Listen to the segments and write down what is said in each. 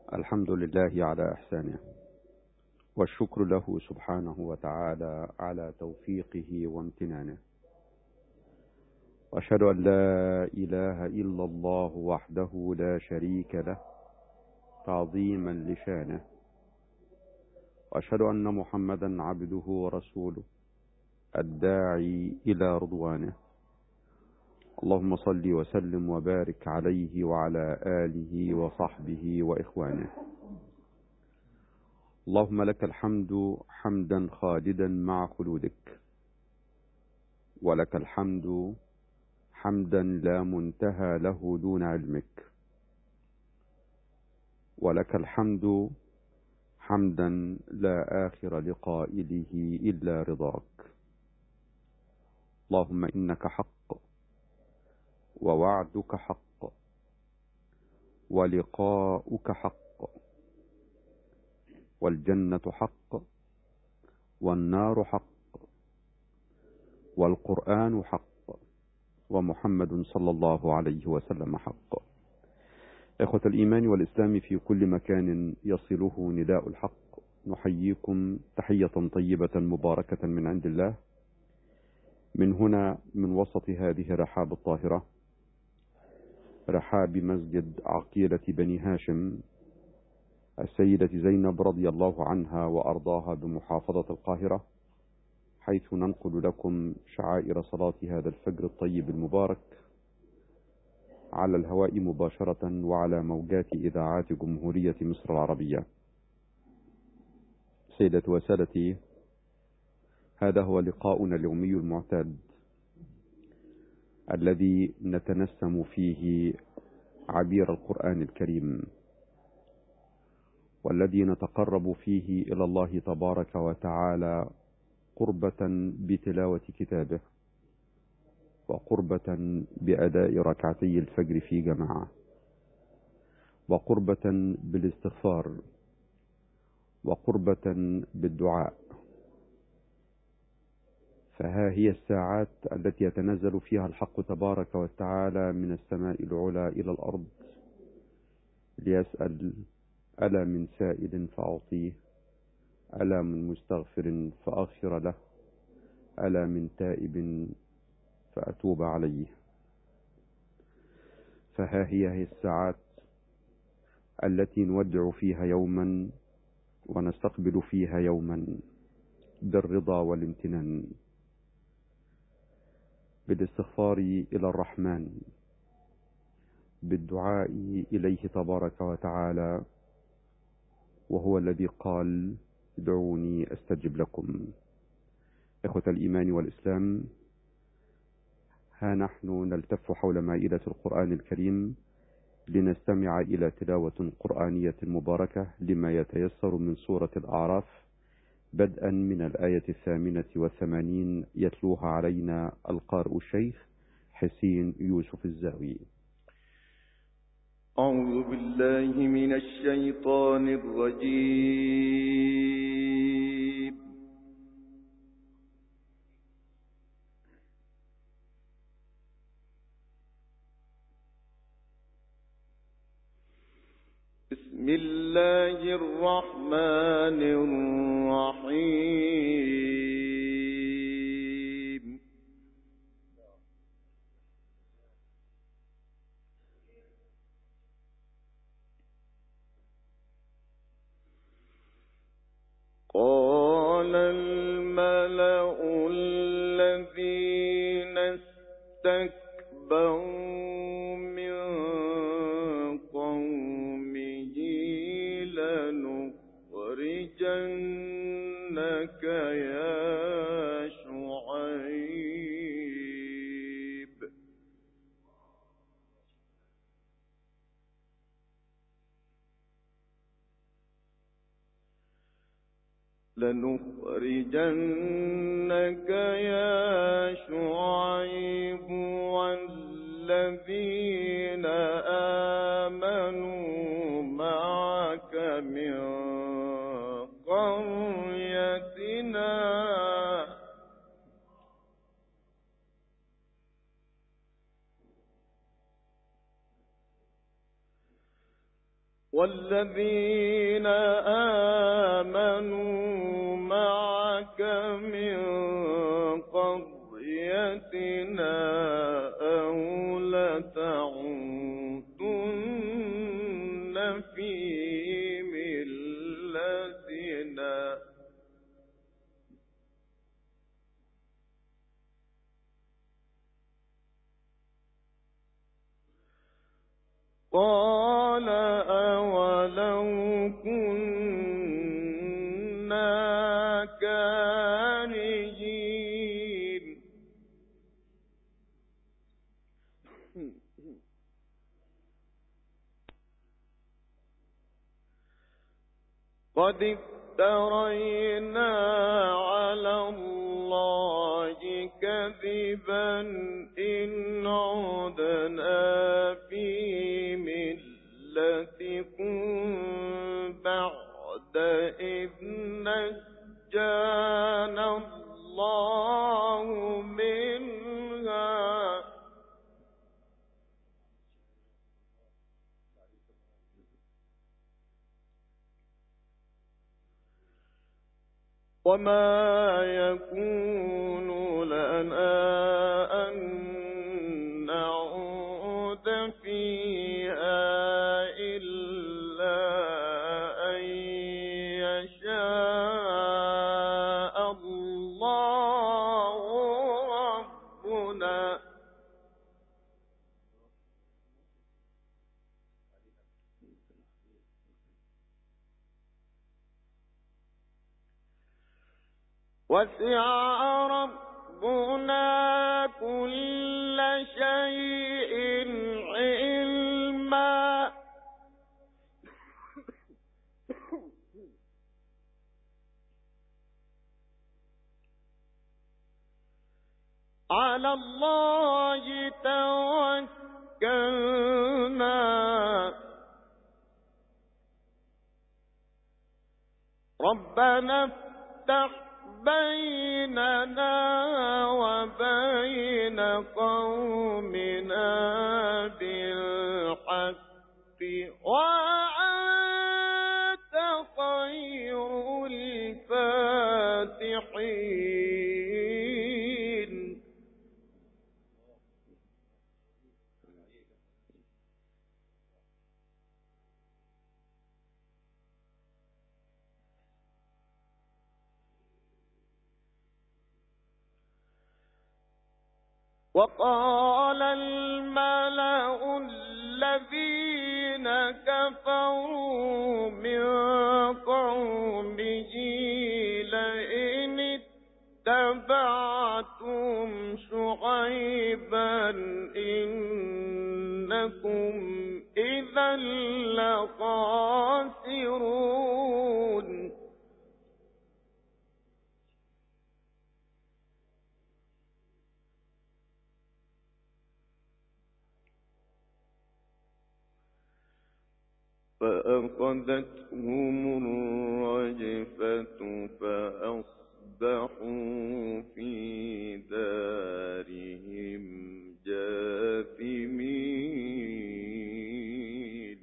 الحمد لله على إحسانه، والشكر له سبحانه وتعالى على توفيقه وامتنانه. وأشهد أن لا إله إلا الله وحده لا شريك له تعظيما لشانه، وأشهد أن محمدا عبده ورسوله الداعي إلى رضوانه. اللهم صل وسلم وبارك عليه وعلى آله وصحبه وإخوانه. اللهم لك الحمد حمدا خالدا مع خلودك، ولك الحمد حمدا لا منتهى له دون علمك، ولك الحمد حمدا لا آخر لقائله إلا رضاك. اللهم إنك حق، ووعدك حق، ولقاؤك حق، والجنة حق، والنار حق، والقرآن حق، ومحمد صلى الله عليه وسلم حق. إخوة الإيمان والإسلام في كل مكان يصله نداء الحق، نحييكم تحية طيبة مباركة من عند الله، من هنا من وسط هذه الرحاب الطاهرة، رحاب مسجد عقيلة بني هاشم السيدة زينب رضي الله عنها وأرضاها بمحافظة القاهرة، حيث ننقل لكم شعائر صلاة هذا الفجر الطيب المبارك على الهواء مباشرة وعلى موجات إذاعات جمهورية مصر العربية. سيدتي وسادتي، هذا هو لقاؤنا اليومي المعتاد الذي نتنسم فيه عبير القرآن الكريم، والذي نتقرب فيه إلى الله تبارك وتعالى قربة بتلاوة كتابه، وقربة بأداء ركعتي الفجر في جماعة، وقربة بالاستغفار، وقربة بالدعاء. فها هي الساعات التي يتنزل فيها الحق تبارك وتعالى من السماء العلى إلى الأرض ليسأل: ألا من سائل فأعطيه؟ ألا من مستغفر فأغفر له؟ ألا من تائب فأتوب عليه؟ فها هي الساعات التي نودع فيها يوما ونستقبل فيها يوما بالرضا والامتنان، بالاستغفار إلى الرحمن، بالدعاء إليه تبارك وتعالى، وهو الذي قال: ادعوني أستجب لكم. إخوة الإيمان والإسلام، ها نحن نلتف حول مائدة القرآن الكريم لنستمع إلى تلاوة قرآنية مباركة لما يتيسر من سورة الأعراف، بدءا من الآية 88 يتلوها علينا القارئ الشيخ حسين يوسف الزاوي. أعوذ بالله من الشيطان الرجيم. بسم الله الرحمن الرحيم. قال الملأ الذين استكبروا من قومه لنخرجنك يا شعيب والذين آمنوا معك من قريتنا والذين آمنوا معك من قريتنا أو لتعودن في ملتنا قال أولو كنا كارهين قد افترينا على الله كذبا إن عدنا في ملتكم بعد إذ نجانا الله منها وما يكون لنا أن نعود فيها إلا أن يشاء الله ربنا وسع ربنا كل شيء علما على الله توكلنا ربنا افتح بيننا وبين قومنا بالحق وأنت خير الفاتحين وقال الملأ الذين كفروا من قومه لئن اتبعتم شعيبا إنكم إذا لخاسرون فأخذتهم الرجفة فأصبحوا في دارهم جاثمين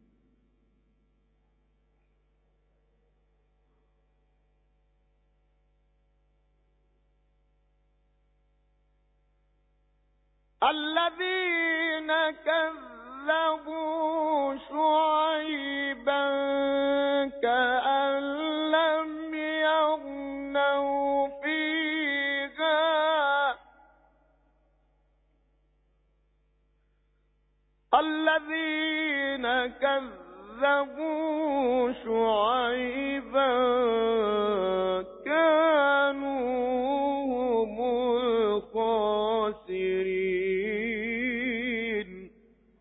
الذين كذبوا شعيبا كأن لم يغنوا فيها الذين كذبوا شعيبا كانوا هم الخاسرين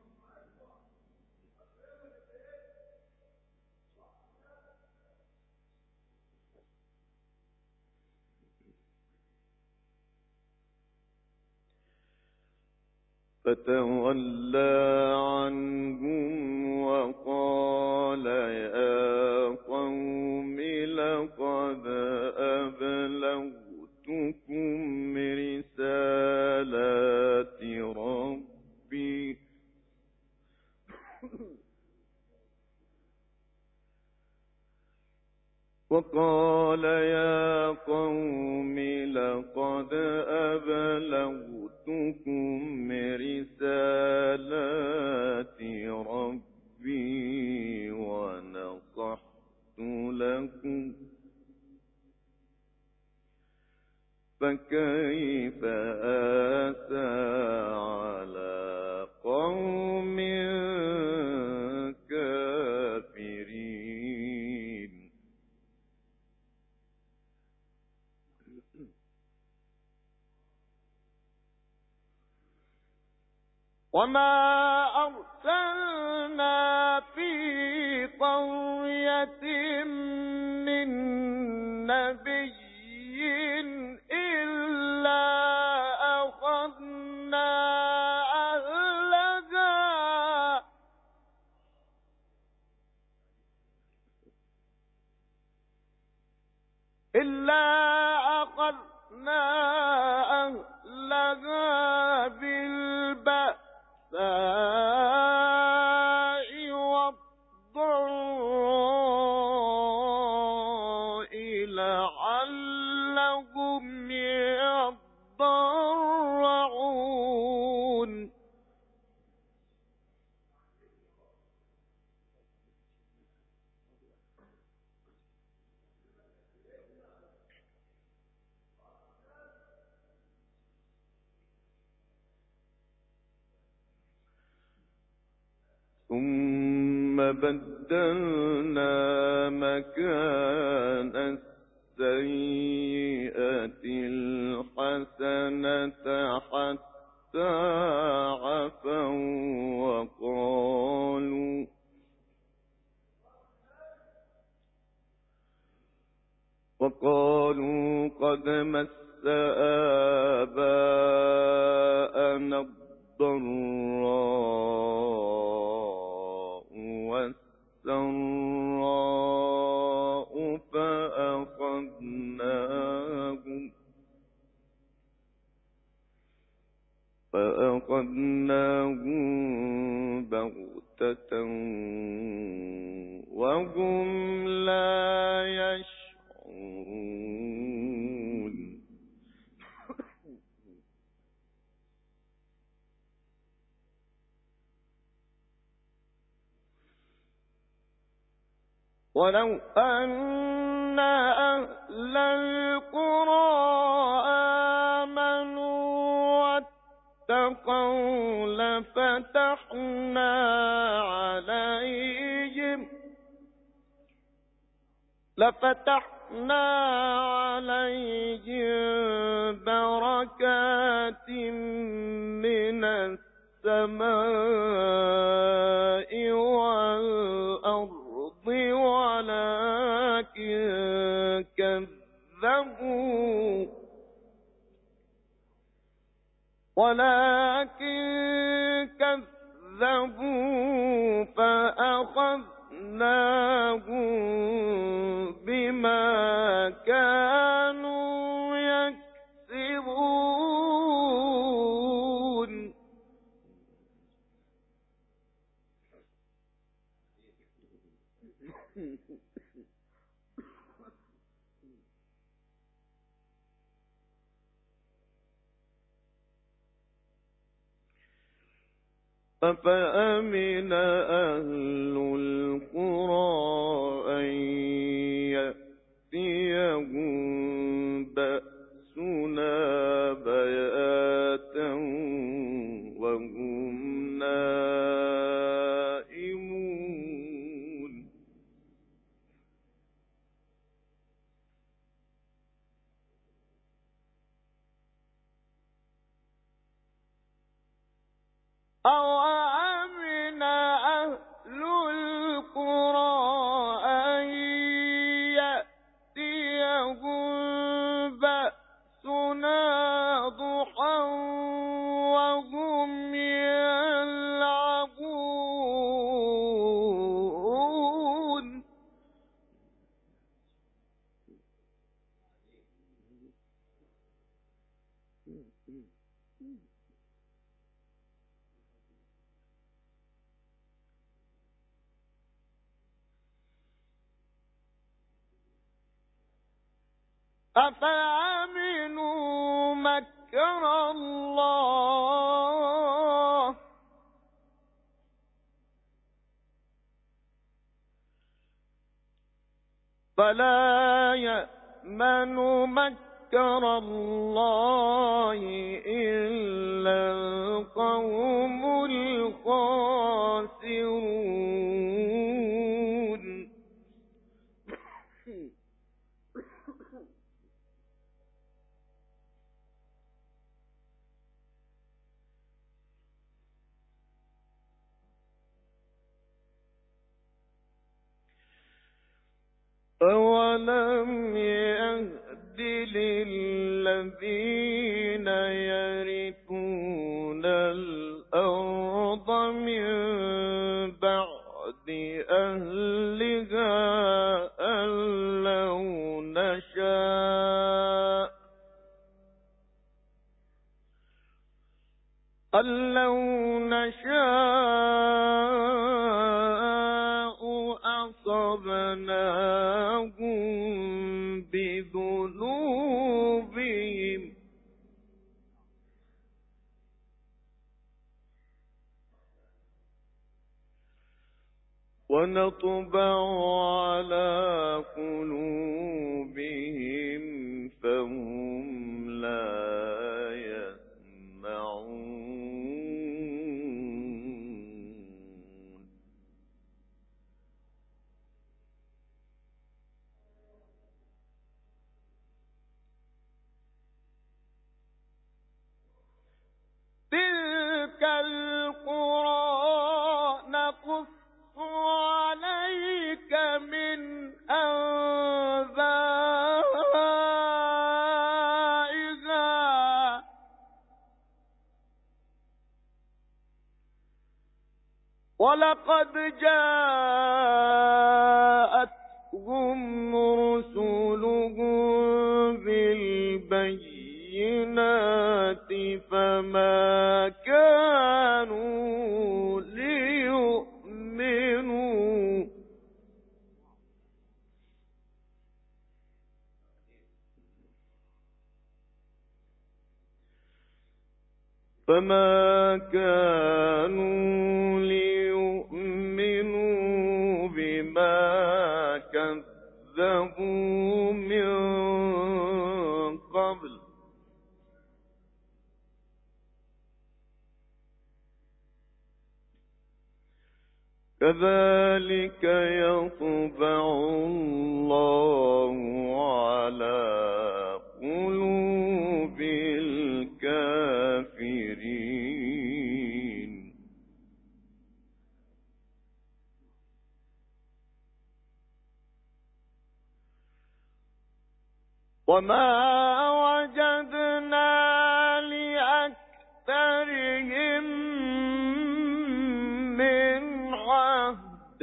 فتولى عنهم وقال يا قوم لقد أبلغتكم رسالات ربي وقال يا قوم لقد أبلغتكم رسالات ربي ونصحت لكم فكيف آسى على قوم كافرين. وما أرسلنا في قرية من نبي إلا أخذنا أهلها بالبأساء والضراء لعلهم يضرعون. ثم بدلنا مكان السيئة الحسنة حتى عفوا وقالوا قد مس آباءنا الضراء والسراء فأخذناهم بغتة وهم لا يشعرون. ولو أن أهل القرى آمنوا واتقوا لفتحنا عليهم بركات من السماء والأرض ولكن كذبوا فأخذناهم بما كانوا يكسبون. أفأمن أهل القرى أن يأتيهم بأسنا بياتا وهم نائمون. أَوَأَمِنَ أَهْلُ أفأمنوا مكر الله فلا يأمن مكر الله إلا القوم الخاسرون. أولم يهد للذين يرثون الأرض من بعد أهلها أن لو نشاء أصبناهم بذنوبهم ونطبع على قلوبهم فهم لا يسمعون. تلك القرى نقص عليك من أنبائها ولقد جاءتهم رسلهم بالبينات فما كانوا ليؤمنوا بما كذبوا من قبل كذلك يطبع الله على قلوب الكافرين. وما وجدنا لأكثرهم من عهد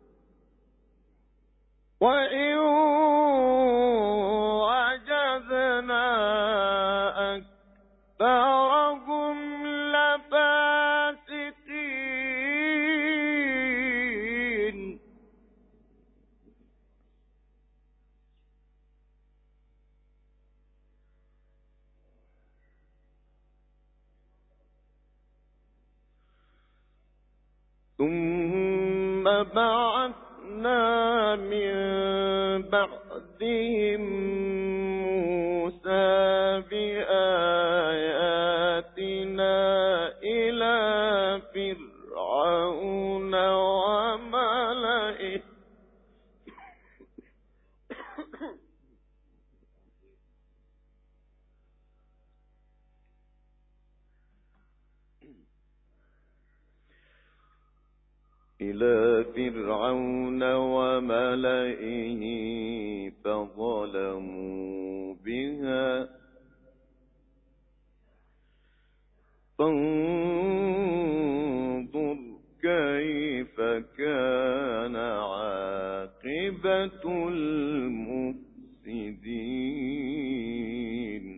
وإن وجدنا أكثرهم لفاسقين. ثم بعثنا من بعدهم موسى بآياتنا إلى فرعون وملئه فظلموا بها فانظر كيف كان عاقبة المفسدين.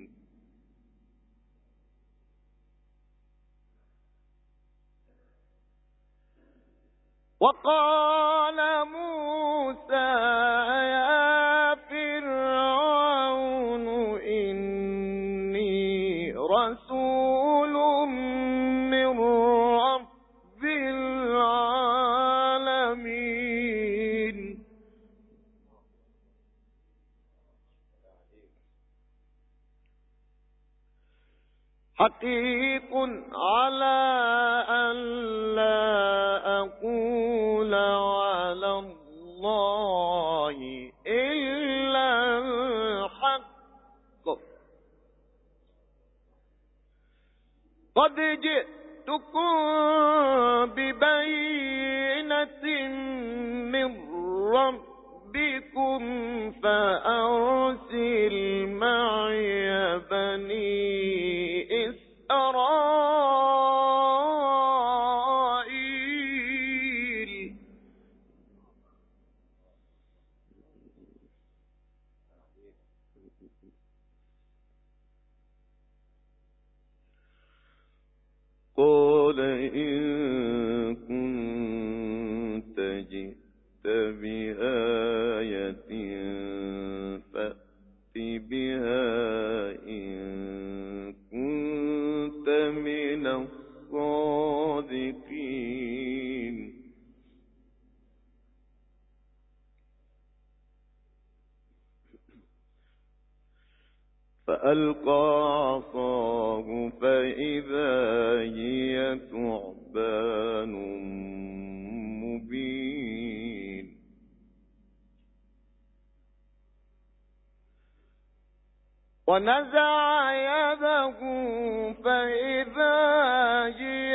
وقال موسى يا فرعون حقيق على أن لا أقول على الله إلا الحق. قد جئتكم ببينة من ربكم فأرسل معي بني إسرائيل. قال إن كنت جئت بآية فأت بها إن كنت من الصادقين. فألقى عصاه فإذا هي ثعبان مبين. ونزع يده فإذا هي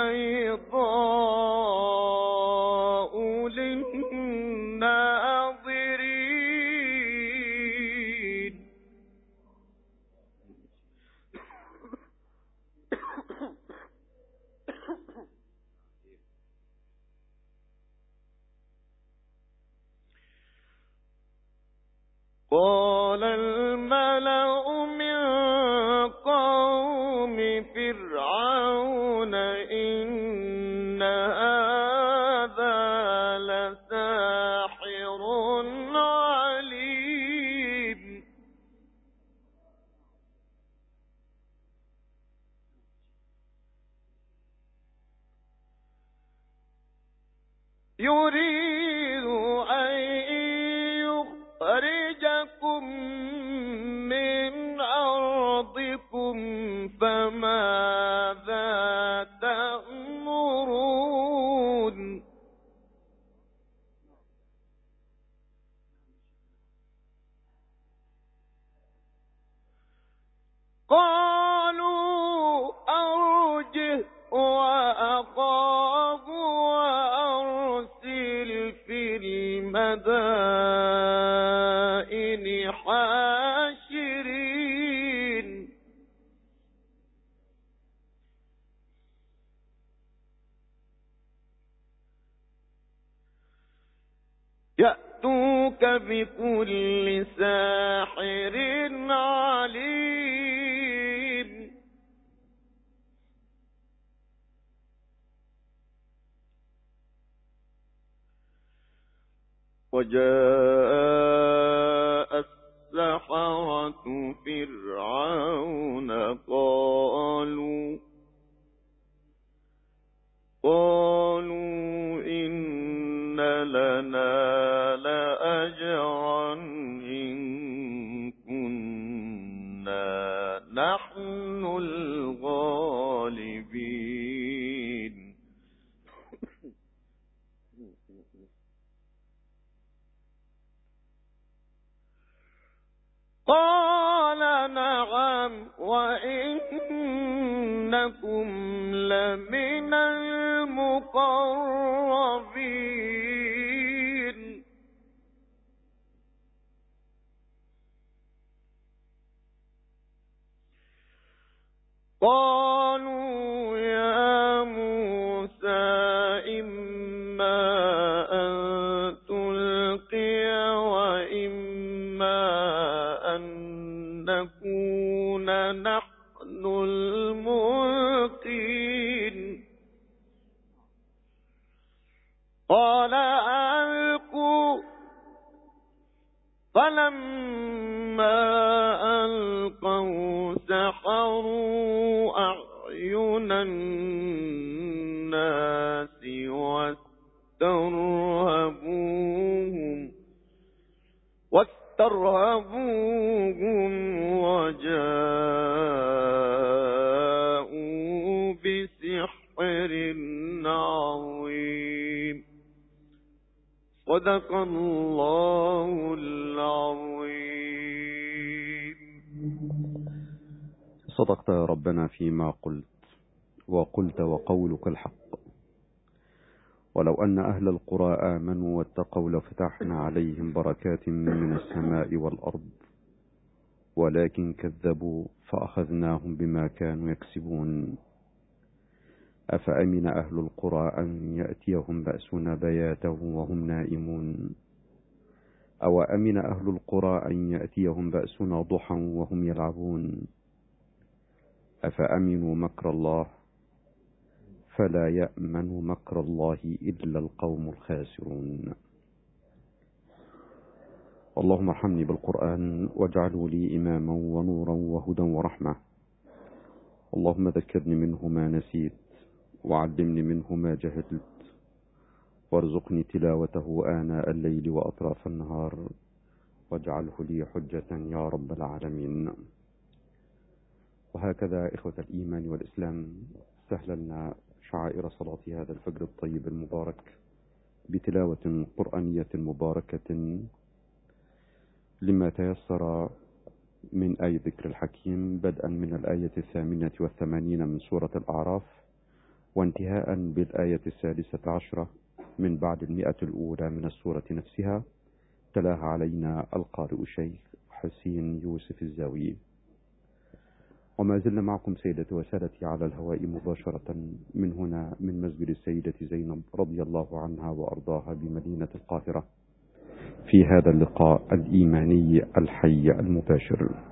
بيضاء للناظرين. قال الملأ من قوم فرعون إن هذا لساحر عليم. يريد أن يخرجكم من أرضكم فماذا تأمرون. قالوا أرجه وأخاه وأرسل في المدائن حاشرين. يأتوك بكل ساحر عليم. وجاء السحرة فرعون قالوا إن لنا لأجرا إن كنا نحن الغالبين. قال نعم وإنكم لمن المقربين. قالوا يا موسى إما أن تلقي وإما أن نكون نحن الملقين. قال ألقوا. فلما ألقوا سحروا أعين الناس واسترهبوهم وجاءوا صدق الله العظيم. صدقت يا ربنا فيما قلت، وقلت وقولك الحق. ولو أن أهل القرى آمنوا واتقوا لفتحنا عليهم بركات من السماء والأرض، ولكن كذبوا فأخذناهم بما كانوا يكسبون. أفأمن أهل القرى أن يأتيهم بأسنا بياتا وهم نائمون، أو أمن أهل القرى أن يأتيهم بأسنا ضحى وهم يلعبون. أفأمنوا مكر الله فلا يأمن مكر الله إلا القوم الخاسرون. اللهم ارحمني بالقرآن واجعله لي إماما ونورا وهدى ورحمة. اللهم ذكرني منه ما نسيت، وعلمني منه ما جهلت، وارزقني تلاوته آناء الليل وأطراف النهار، واجعله لي حجة يا رب العالمين. وهكذا إخوة الإيمان والإسلام سهلنا شعائر صلاة هذا الفجر الطيب المبارك بتلاوة قرآنية مباركة لما تيسر من آية ذكر الحكيم، بدءا من الآية 88 من سورة الأعراف، وانتهاء بالآية 16 من بعد 100 الأولى من السورة نفسها. تلاها علينا القارئ الشيخ حسين يوسف الزاوي. وما زلنا معكم سيدتي وسادتي على الهواء مباشرة من هنا، من مسجد السيدة زينب رضي الله عنها وأرضاها بمدينة القاهرة، في هذا اللقاء الإيماني الحي المباشر.